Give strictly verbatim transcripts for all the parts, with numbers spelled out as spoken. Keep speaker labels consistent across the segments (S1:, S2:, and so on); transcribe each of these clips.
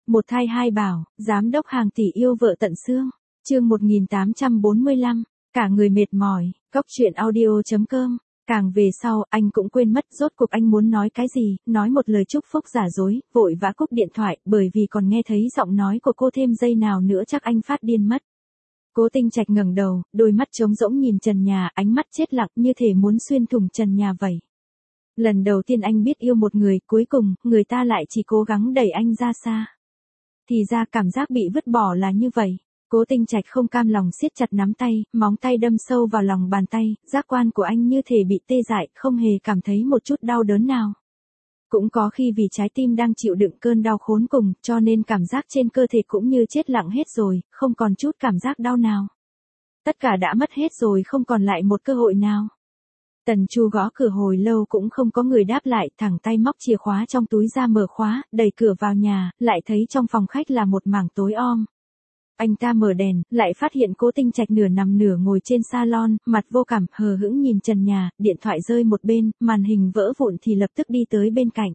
S1: Một thai hai bảo, giám đốc hàng tỷ yêu vợ tận xương. Chương một nghìn tám trăm bốn mươi lăm, cả người mệt mỏi, cốc truyện audio chấm com. Càng về sau, anh cũng quên mất rốt cuộc anh muốn nói cái gì, nói một lời chúc phúc giả dối, vội vã cúp điện thoại, bởi vì còn nghe thấy giọng nói của cô thêm giây nào nữa chắc anh phát điên mất. Cố Tinh Trạch ngẩng đầu, đôi mắt trống rỗng nhìn trần nhà, ánh mắt chết lặng như thể muốn xuyên thủng trần nhà vậy. Lần đầu tiên anh biết yêu một người, cuối cùng, người ta lại chỉ cố gắng đẩy anh ra xa. Thì ra cảm giác bị vứt bỏ là như vậy. Cố Tinh Trạch không cam lòng siết chặt nắm tay, móng tay đâm sâu vào lòng bàn tay, giác quan của anh như thể bị tê dại, không hề cảm thấy một chút đau đớn nào. Cũng có khi vì trái tim đang chịu đựng cơn đau khốn cùng, cho nên cảm giác trên cơ thể cũng như chết lặng hết rồi, không còn chút cảm giác đau nào. Tất cả đã mất hết rồi, không còn lại một cơ hội nào. Tần Chu gõ cửa hồi lâu cũng không có người đáp lại, thẳng tay móc chìa khóa trong túi ra mở khóa, đẩy cửa vào nhà, lại thấy trong phòng khách là một mảng tối om. Anh ta mở đèn, lại phát hiện Cố Tinh Trạch nửa nằm nửa ngồi trên salon, mặt vô cảm, hờ hững nhìn trần nhà, điện thoại rơi một bên, màn hình vỡ vụn thì lập tức đi tới bên cạnh.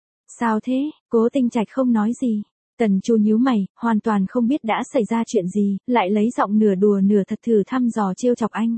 S1: Sao thế? Cố Tinh Trạch không nói gì. Tần Chu nhíu mày, hoàn toàn không biết đã xảy ra chuyện gì, lại lấy giọng nửa đùa nửa thật thử thăm dò trêu chọc anh.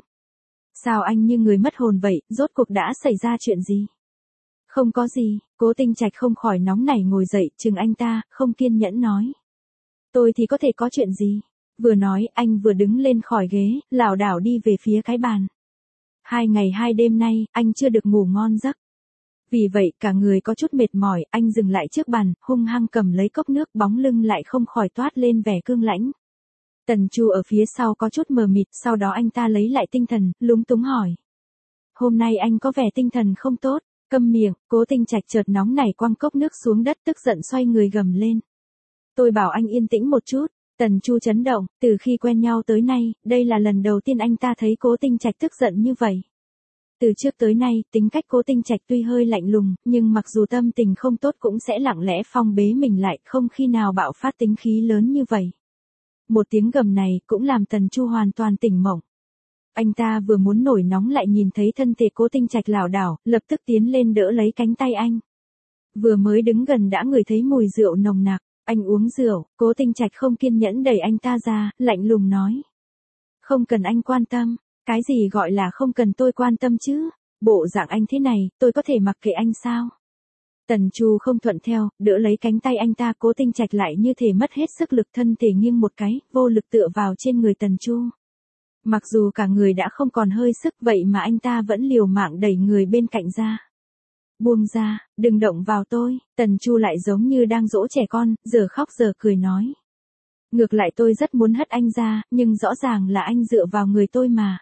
S1: Sao anh như người mất hồn vậy, rốt cuộc đã xảy ra chuyện gì? Không có gì, Cố Tinh Trạch không khỏi nóng nảy ngồi dậy, chừng anh ta, không kiên nhẫn nói. Tôi thì có thể có chuyện gì? Vừa nói, anh vừa đứng lên khỏi ghế, lảo đảo đi về phía cái bàn. Hai ngày hai đêm nay, anh chưa được ngủ ngon giấc. Vì vậy, cả người có chút mệt mỏi, anh dừng lại trước bàn, hung hăng cầm lấy cốc nước, bóng lưng lại không khỏi toát lên vẻ cương lãnh. Tần Chu ở phía sau có chút mờ mịt, sau đó anh ta lấy lại tinh thần, lúng túng hỏi. Hôm nay anh có vẻ tinh thần không tốt, câm miệng. Cố Tinh Trạch chợt nóng nảy quăng cốc nước xuống đất, tức giận xoay người gầm lên. Tôi bảo anh yên tĩnh một chút. Tần Chu chấn động, từ khi quen nhau tới nay, đây là lần đầu tiên anh ta thấy Cố Tinh Trạch tức giận như vậy. Từ trước tới nay, tính cách Cố Tinh Trạch tuy hơi lạnh lùng, nhưng mặc dù tâm tình không tốt cũng sẽ lặng lẽ phong bế mình lại, không khi nào bạo phát tính khí lớn như vậy. Một tiếng gầm này cũng làm Tần Chu hoàn toàn tỉnh mộng. Anh ta vừa muốn nổi nóng lại nhìn thấy thân thể Cố Tinh Trạch lảo đảo, lập tức tiến lên đỡ lấy cánh tay anh. Vừa mới đứng gần đã ngửi thấy mùi rượu nồng nặc. Anh uống rượu. Cố Tinh Trạch không kiên nhẫn đẩy anh ta ra, lạnh lùng nói. Không cần anh quan tâm. Cái gì gọi là không cần tôi quan tâm chứ? Bộ dạng anh thế này, tôi có thể mặc kệ anh sao? Tần Chu không thuận theo, đỡ lấy cánh tay anh ta. Cố Tinh Trạch lại như thể mất hết sức lực, thân thể nghiêng một cái, vô lực tựa vào trên người Tần Chu. Mặc dù cả người đã không còn hơi sức vậy mà anh ta vẫn liều mạng đẩy người bên cạnh ra. Buông ra, đừng động vào tôi. Tần Chu lại giống như đang dỗ trẻ con, giờ khóc giờ cười nói. Ngược lại tôi rất muốn hất anh ra, nhưng rõ ràng là anh dựa vào người tôi mà.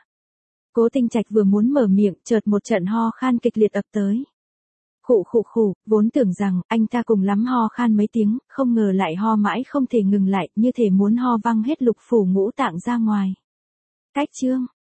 S1: Cố Tinh Trạch vừa muốn mở miệng, chợt một trận ho khan kịch liệt ập tới. Khụ khụ khụ, vốn tưởng rằng anh ta cùng lắm ho khan mấy tiếng, không ngờ lại ho mãi không thể ngừng lại, như thể muốn ho văng hết lục phủ ngũ tạng ra ngoài. Cách chương.